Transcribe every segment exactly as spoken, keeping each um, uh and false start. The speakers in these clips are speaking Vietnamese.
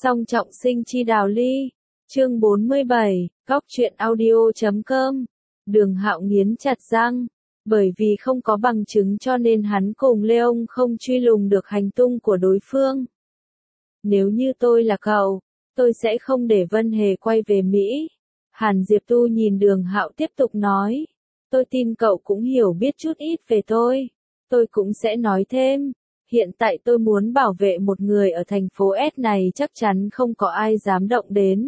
Song trọng sinh chi đào ly. Chương bốn mươi bảy, góc truyện audio chấm com. Đường Hạo nghiến chặt răng, bởi vì không có bằng chứng cho nên hắn cùng Leon không truy lùng được hành tung của đối phương. Nếu như tôi là cậu, tôi sẽ không để Vân Hề quay về Mỹ. Hàn Diệp Tu nhìn Đường Hạo tiếp tục nói, tôi tin cậu cũng hiểu biết chút ít về tôi. Tôi cũng sẽ nói thêm, hiện tại tôi muốn bảo vệ một người ở thành phố S này chắc chắn không có ai dám động đến.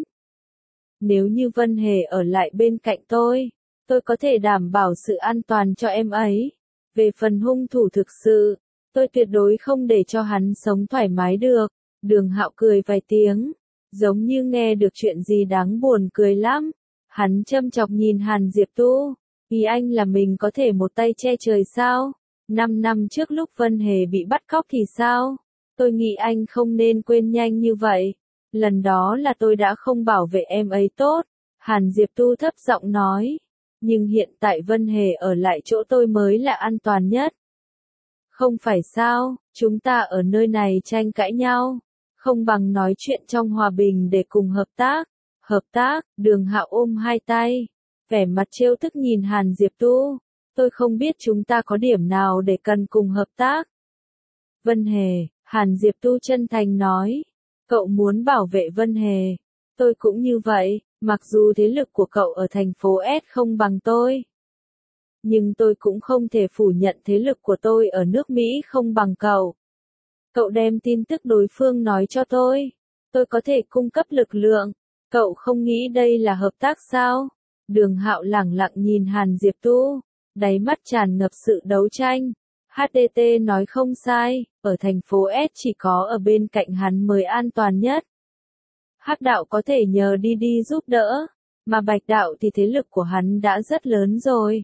Nếu như Vân Hề ở lại bên cạnh tôi, tôi có thể đảm bảo sự an toàn cho em ấy. Về phần hung thủ thực sự, tôi tuyệt đối không để cho hắn sống thoải mái được. Đường Hạo cười vài tiếng, giống như nghe được chuyện gì đáng buồn cười lắm. Hắn châm chọc nhìn Hàn Diệp Tu, ý anh là mình có thể một tay che trời sao? Năm năm trước lúc Vân Hề bị bắt cóc thì sao? Tôi nghĩ anh không nên quên nhanh như vậy. Lần đó là tôi đã không bảo vệ em ấy tốt. Hàn Diệp Tu thấp giọng nói. Nhưng hiện tại Vân Hề ở lại chỗ tôi mới là an toàn nhất. Không phải sao, chúng ta ở nơi này tranh cãi nhau. Không bằng nói chuyện trong hòa bình để cùng hợp tác. Hợp tác, Đường Hạo ôm hai tay. Vẻ mặt trêu tức nhìn Hàn Diệp Tu. Tôi không biết chúng ta có điểm nào để cần cùng hợp tác. Vân Hề, Hàn Diệp Tu chân thành nói. Cậu muốn bảo vệ Vân Hề. Tôi cũng như vậy, mặc dù thế lực của cậu ở thành phố S không bằng tôi. Nhưng tôi cũng không thể phủ nhận thế lực của tôi ở nước Mỹ không bằng cậu. Cậu đem tin tức đối phương nói cho tôi. Tôi có thể cung cấp lực lượng. Cậu không nghĩ đây là hợp tác sao? Đường Hạo lẳng lặng nhìn Hàn Diệp Tu. Đáy mắt tràn ngập sự đấu tranh. hát đê tê nói không sai, ở thành phố S chỉ có ở bên cạnh hắn mới an toàn nhất. Hắc đạo có thể nhờ đi đi giúp đỡ, mà Bạch đạo thì thế lực của hắn đã rất lớn rồi.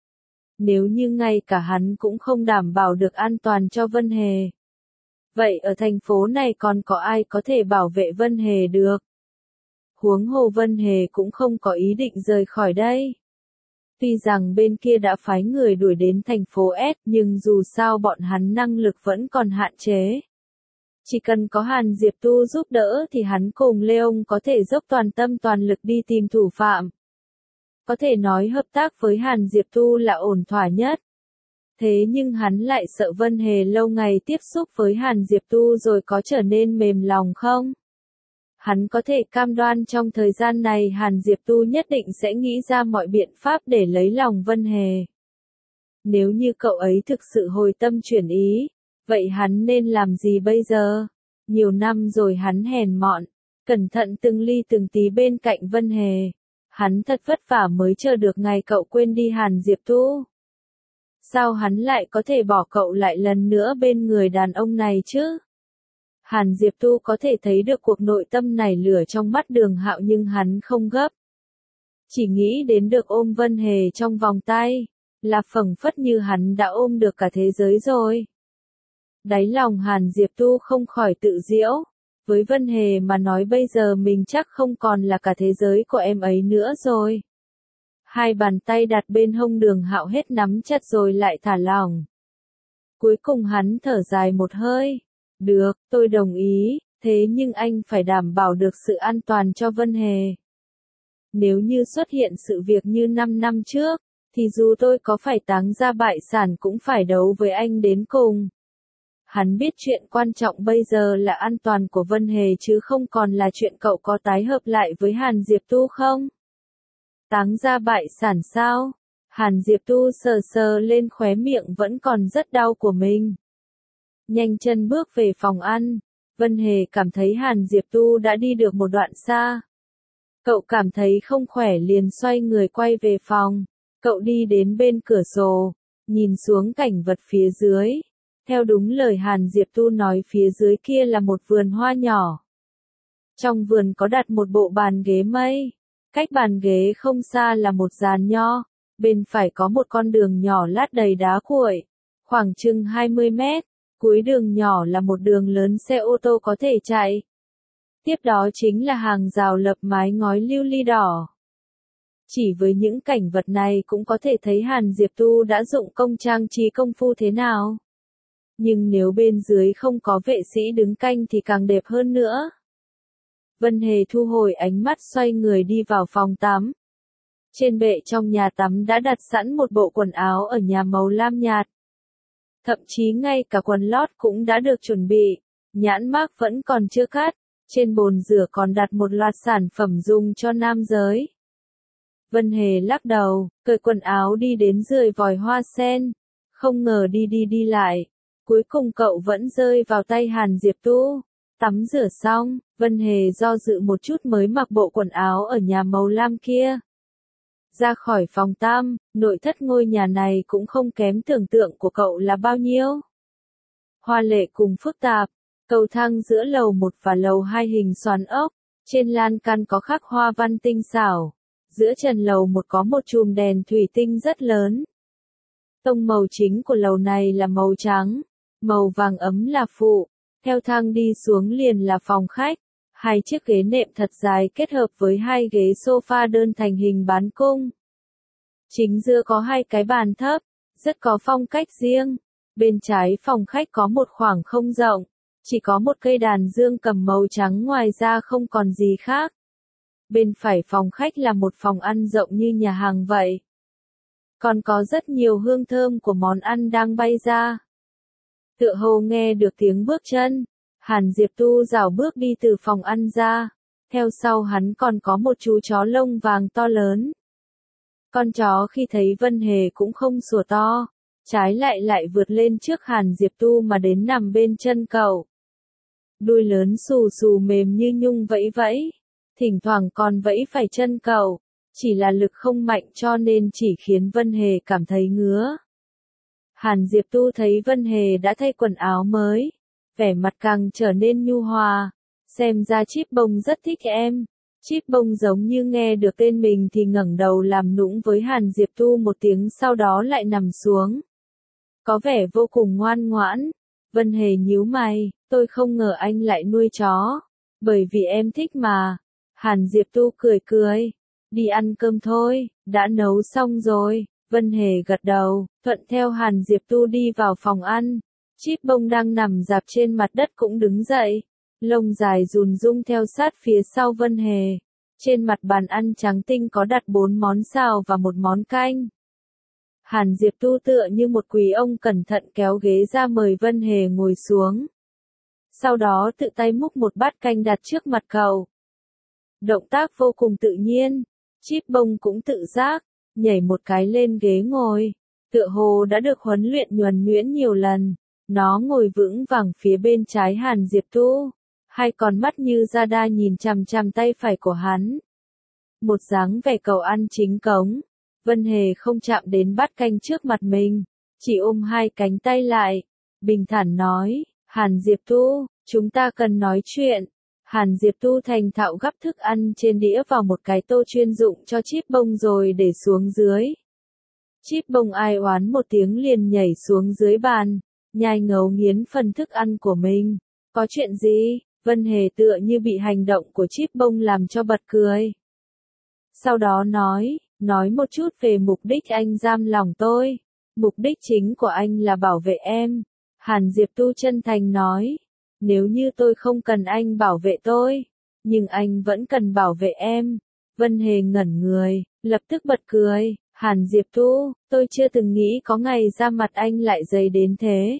Nếu như ngay cả hắn cũng không đảm bảo được an toàn cho Vân Hề. Vậy ở thành phố này còn có ai có thể bảo vệ Vân Hề được? Huống hồ Vân Hề cũng không có ý định rời khỏi đây. Tuy rằng bên kia đã phái người đuổi đến thành phố S nhưng dù sao bọn hắn năng lực vẫn còn hạn chế. Chỉ cần có Hàn Diệp Tu giúp đỡ thì hắn cùng Leon có thể dốc toàn tâm toàn lực đi tìm thủ phạm. Có thể nói hợp tác với Hàn Diệp Tu là ổn thỏa nhất. Thế nhưng hắn lại sợ Vân Hề lâu ngày tiếp xúc với Hàn Diệp Tu rồi có trở nên mềm lòng không? Hắn có thể cam đoan trong thời gian này Hàn Diệp Tu nhất định sẽ nghĩ ra mọi biện pháp để lấy lòng Vân Hề. Nếu như cậu ấy thực sự hồi tâm chuyển ý, vậy hắn nên làm gì bây giờ? Nhiều năm rồi hắn hèn mọn, cẩn thận từng ly từng tí bên cạnh Vân Hề. Hắn thật vất vả mới chờ được ngày cậu quên đi Hàn Diệp Tu. Sao hắn lại có thể bỏ cậu lại lần nữa bên người đàn ông này chứ? Hàn Diệp Tu có thể thấy được cuộc nội tâm nảy lửa trong mắt Đường Hạo nhưng hắn không gấp. Chỉ nghĩ đến được ôm Vân Hề trong vòng tay, là phẳng phất như hắn đã ôm được cả thế giới rồi. Đáy lòng Hàn Diệp Tu không khỏi tự giễu, với Vân Hề mà nói bây giờ mình chắc không còn là cả thế giới của em ấy nữa rồi. Hai bàn tay đặt bên hông Đường Hạo hết nắm chặt rồi lại thả lỏng. Cuối cùng hắn thở dài một hơi. Được, tôi đồng ý, thế nhưng anh phải đảm bảo được sự an toàn cho Vân Hề. Nếu như xuất hiện sự việc như năm năm trước, thì dù tôi có phải táng ra bại sản cũng phải đấu với anh đến cùng. Hắn biết chuyện quan trọng bây giờ là an toàn của Vân Hề chứ không còn là chuyện cậu có tái hợp lại với Hàn Diệp Tu không? Táng ra bại sản sao? Hàn Diệp Tu sờ sờ lên khóe miệng vẫn còn rất đau của mình. Nhanh chân bước về phòng ăn, Vân Hề cảm thấy Hàn Diệp Tu đã đi được một đoạn xa. Cậu cảm thấy không khỏe liền xoay người quay về phòng. Cậu đi đến bên cửa sổ, nhìn xuống cảnh vật phía dưới. Theo đúng lời Hàn Diệp Tu nói phía dưới kia là một vườn hoa nhỏ. Trong vườn có đặt một bộ bàn ghế mây. Cách bàn ghế không xa là một giàn nho. Bên phải có một con đường nhỏ lát đầy đá cuội, khoảng chừng hai mươi mét. Cuối đường nhỏ là một đường lớn xe ô tô có thể chạy. Tiếp đó chính là hàng rào lập mái ngói lưu ly đỏ. Chỉ với những cảnh vật này cũng có thể thấy Hàn Diệp Tu đã dụng công trang trí công phu thế nào. Nhưng nếu bên dưới không có vệ sĩ đứng canh thì càng đẹp hơn nữa. Vân Hề thu hồi ánh mắt xoay người đi vào phòng tắm. Trên bệ trong nhà tắm đã đặt sẵn một bộ quần áo ở nhà màu lam nhạt. Thậm chí ngay cả quần lót cũng đã được chuẩn bị, nhãn mác vẫn còn chưa cắt, trên bồn rửa còn đặt một loạt sản phẩm dùng cho nam giới. Vân Hề lắc đầu, cởi quần áo đi đến rười vòi hoa sen, không ngờ đi đi đi lại, cuối cùng cậu vẫn rơi vào tay Hàn Diệp Tu. Tắm rửa xong, Vân Hề do dự một chút mới mặc bộ quần áo ở nhà màu lam kia. Ra khỏi phòng tam, nội thất ngôi nhà này cũng không kém tưởng tượng của cậu là bao nhiêu. Hoa lệ cùng phức tạp, cầu thang giữa lầu một và lầu hai hình xoắn ốc, trên lan can có khắc hoa văn tinh xảo, giữa trần lầu một có một chùm đèn thủy tinh rất lớn. Tông màu chính của lầu này là màu trắng, màu vàng ấm là phụ, theo thang đi xuống liền là phòng khách. Hai chiếc ghế nệm thật dài kết hợp với hai ghế sofa đơn thành hình bán cung. Chính giữa có hai cái bàn thấp, rất có phong cách riêng. Bên trái phòng khách có một khoảng không rộng, chỉ có một cây đàn dương cầm màu trắng, ngoài ra không còn gì khác. Bên phải phòng khách là một phòng ăn rộng như nhà hàng vậy. Còn có rất nhiều hương thơm của món ăn đang bay ra. Tựa hồ nghe được tiếng bước chân, Hàn Diệp Tu rảo bước đi từ phòng ăn ra, theo sau hắn còn có một chú chó lông vàng to lớn. Con chó khi thấy Vân Hề cũng không sủa to, trái lại lại vượt lên trước Hàn Diệp Tu mà đến nằm bên chân cậu. Đuôi lớn xù xù mềm như nhung vẫy vẫy, thỉnh thoảng còn vẫy phải chân cậu, chỉ là lực không mạnh cho nên chỉ khiến Vân Hề cảm thấy ngứa. Hàn Diệp Tu thấy Vân Hề đã thay quần áo mới, vẻ mặt càng trở nên nhu hòa, xem ra Chíp Bông rất thích em. Chíp Bông giống như nghe được tên mình thì ngẩng đầu làm nũng với Hàn Diệp Tu một tiếng, sau đó lại nằm xuống. Có vẻ vô cùng ngoan ngoãn. Vân Hề nhíu mày, tôi không ngờ anh lại nuôi chó. Bởi vì em thích mà. Hàn Diệp Tu cười cười. Đi ăn cơm thôi, đã nấu xong rồi. Vân Hề gật đầu, thuận theo Hàn Diệp Tu đi vào phòng ăn. Chíp Bông đang nằm rạp trên mặt đất cũng đứng dậy. Lông dài rùn rung theo sát phía sau Vân Hề. Trên mặt bàn ăn trắng tinh có đặt bốn món xào và một món canh. Hàn Diệp Tu tựa như một quý ông cẩn thận kéo ghế ra mời Vân Hề ngồi xuống. Sau đó tự tay múc một bát canh đặt trước mặt cậu. Động tác vô cùng tự nhiên. Chíp Bông cũng tự giác, nhảy một cái lên ghế ngồi. Tựa hồ đã được huấn luyện nhuần nhuyễn nhiều lần. Nó ngồi vững vàng phía bên trái Hàn Diệp Tu. Hai con mắt như Radar nhìn chằm chằm tay phải của hắn. Một dáng vẻ cầu ăn chính cống. Vân Hề không chạm đến bát canh trước mặt mình, chỉ ôm hai cánh tay lại, bình thản nói, Hàn Diệp Tu, chúng ta cần nói chuyện. Hàn Diệp Tu thành thạo gắp thức ăn trên đĩa vào một cái tô chuyên dụng cho Chíp Bông rồi để xuống dưới. Chíp Bông ai oán một tiếng liền nhảy xuống dưới bàn, nhai ngấu nghiến phần thức ăn của mình. Có chuyện gì? Vân Hề tựa như bị hành động của Chíp Bông làm cho bật cười. Sau đó nói, nói một chút về mục đích anh giam lòng tôi. Mục đích chính của anh là bảo vệ em. Hàn Diệp Tu chân thành nói, nếu như tôi không cần anh bảo vệ tôi, nhưng anh vẫn cần bảo vệ em. Vân Hề ngẩn người, lập tức bật cười, Hàn Diệp Tu, tôi chưa từng nghĩ có ngày da mặt anh lại dày đến thế.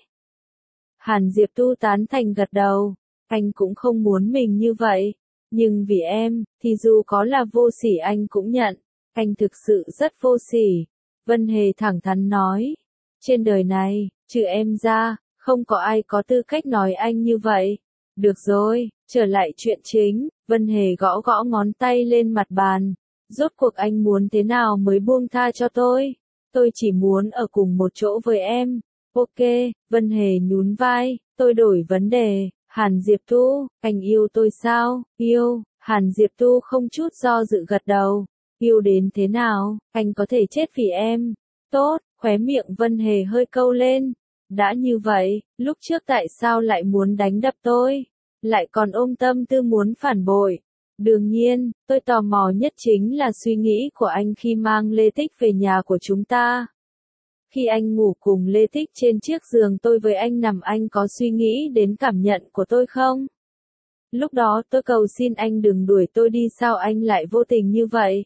Hàn Diệp Tu tán thành gật đầu, anh cũng không muốn mình như vậy, nhưng vì em, thì dù có là vô sỉ anh cũng nhận, anh thực sự rất vô sỉ. Vân Hề thẳng thắn nói, trên đời này, trừ em ra, không có ai có tư cách nói anh như vậy. Được rồi, trở lại chuyện chính, Vân Hề gõ gõ ngón tay lên mặt bàn. Rốt cuộc anh muốn thế nào mới buông tha cho tôi? Tôi chỉ muốn ở cùng một chỗ với em. Ok, Vân Hề nhún vai, tôi đổi vấn đề. Hàn Diệp Tu, anh yêu tôi sao? Yêu, Hàn Diệp Tu không chút do dự gật đầu. Yêu đến thế nào, anh có thể chết vì em. Tốt, khóe miệng Vân Hề hơi câu lên. Đã như vậy, lúc trước tại sao lại muốn đánh đập tôi? Lại còn ôm tâm tư muốn phản bội? Đương nhiên, tôi tò mò nhất chính là suy nghĩ của anh khi mang Lê Tích về nhà của chúng ta. Khi anh ngủ cùng Lê Tích trên chiếc giường tôi với anh nằm, anh có suy nghĩ đến cảm nhận của tôi không? Lúc đó tôi cầu xin anh đừng đuổi tôi đi, sao anh lại vô tình như vậy?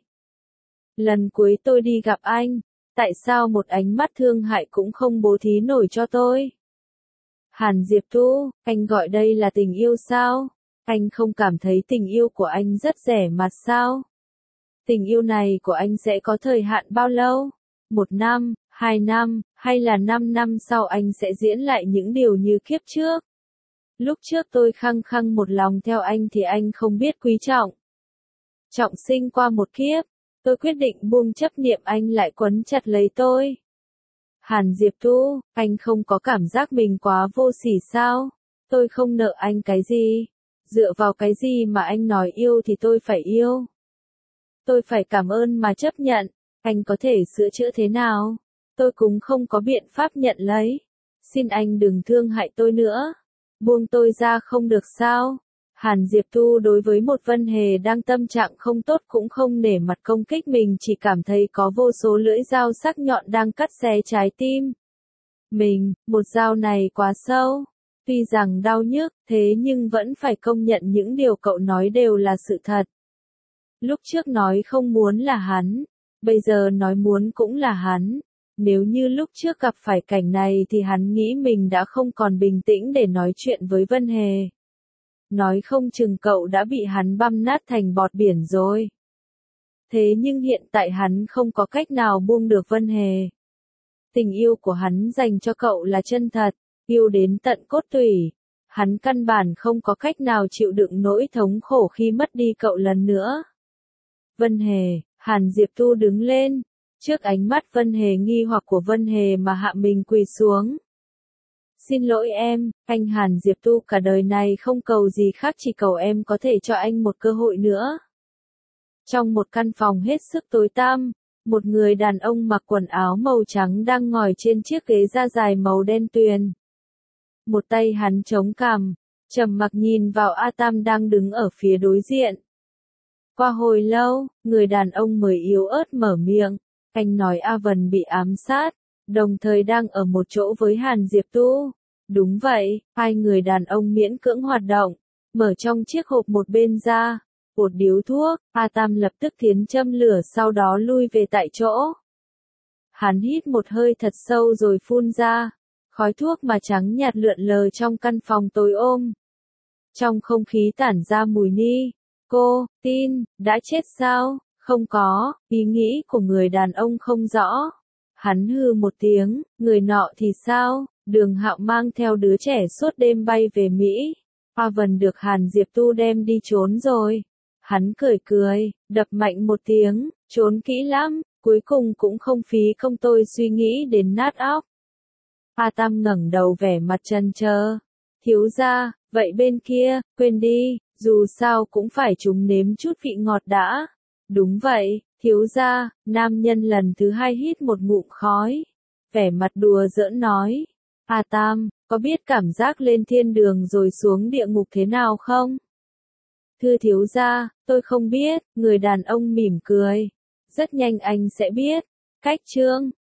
Lần cuối tôi đi gặp anh, tại sao một ánh mắt thương hại cũng không bố thí nổi cho tôi? Hàn Diệp Tu, anh gọi đây là tình yêu sao? Anh không cảm thấy tình yêu của anh rất rẻ mạt sao? Tình yêu này của anh sẽ có thời hạn bao lâu? Một năm, hai năm, hay là năm năm sau anh sẽ diễn lại những điều như kiếp trước? Lúc trước tôi khăng khăng một lòng theo anh thì anh không biết quý trọng. Trọng sinh qua một kiếp, tôi quyết định buông chấp niệm, anh lại quấn chặt lấy tôi. Hàn Diệp Tu, anh không có cảm giác mình quá vô sỉ sao? Tôi không nợ anh cái gì. Dựa vào cái gì mà anh nói yêu thì tôi phải yêu? Tôi phải cảm ơn mà chấp nhận. Anh có thể sửa chữa thế nào? Tôi cũng không có biện pháp nhận lấy. Xin anh đừng thương hại tôi nữa. Buông tôi ra không được sao? Hàn Diệp Tu đối với một Vân Hề đang tâm trạng không tốt cũng không nể mặt công kích mình, chỉ cảm thấy có vô số lưỡi dao sắc nhọn đang cắt xé trái tim mình, một dao này quá sâu. Tuy rằng đau nhức, thế nhưng vẫn phải công nhận những điều cậu nói đều là sự thật. Lúc trước nói không muốn là hắn, bây giờ nói muốn cũng là hắn. Nếu như lúc trước gặp phải cảnh này thì hắn nghĩ mình đã không còn bình tĩnh để nói chuyện với Vân Hề. Nói không chừng cậu đã bị hắn băm nát thành bọt biển rồi. Thế nhưng hiện tại hắn không có cách nào buông được Vân Hề. Tình yêu của hắn dành cho cậu là chân thật, yêu đến tận cốt tủy. Hắn căn bản không có cách nào chịu đựng nỗi thống khổ khi mất đi cậu lần nữa. Vân Hề, Hàn Diệp Tu đứng lên. Trước ánh mắt Vân Hề nghi hoặc của Vân Hề mà hạ mình quỳ xuống. Xin lỗi em, anh Hàn Diệp Tu cả đời này không cầu gì khác, chỉ cầu em có thể cho anh một cơ hội nữa. Trong một căn phòng hết sức tối tăm, một người đàn ông mặc quần áo màu trắng đang ngồi trên chiếc ghế da dài màu đen tuyền. Một tay hắn chống cằm, trầm mặc nhìn vào A Tam đang đứng ở phía đối diện. Qua hồi lâu, người đàn ông mới yếu ớt mở miệng, anh nói A Vân bị ám sát, đồng thời đang ở một chỗ với Hàn Diệp Tu. Đúng vậy, hai người đàn ông miễn cưỡng hoạt động, mở trong chiếc hộp một bên ra, một điếu thuốc, A Tam lập tức tiến châm lửa sau đó lui về tại chỗ. Hắn hít một hơi thật sâu rồi phun ra, khói thuốc mà trắng nhạt lượn lờ trong căn phòng tối ôm. Trong không khí tản ra mùi ni. Cô, tin, đã chết sao? Không có, ý nghĩ của người đàn ông không rõ. Hắn hừ một tiếng, người nọ thì sao? Đường Hạo mang theo đứa trẻ suốt đêm bay về Mỹ. A Vân được Hàn Diệp Tu đem đi trốn rồi. Hắn cười cười, đập mạnh một tiếng, trốn kỹ lắm, cuối cùng cũng không phí công tôi suy nghĩ đến nát óc. A Tam ngẩng đầu vẻ mặt trần trơ. Thiếu gia, vậy bên kia, quên đi, dù sao cũng phải chúng nếm chút vị ngọt đã. Đúng vậy, thiếu gia, nam nhân lần thứ hai hít một ngụm khói. Vẻ mặt đùa giỡn nói. A Tam, có biết cảm giác lên thiên đường rồi xuống địa ngục thế nào không? Thưa thiếu gia, tôi không biết, người đàn ông mỉm cười. Rất nhanh anh sẽ biết. Cách chương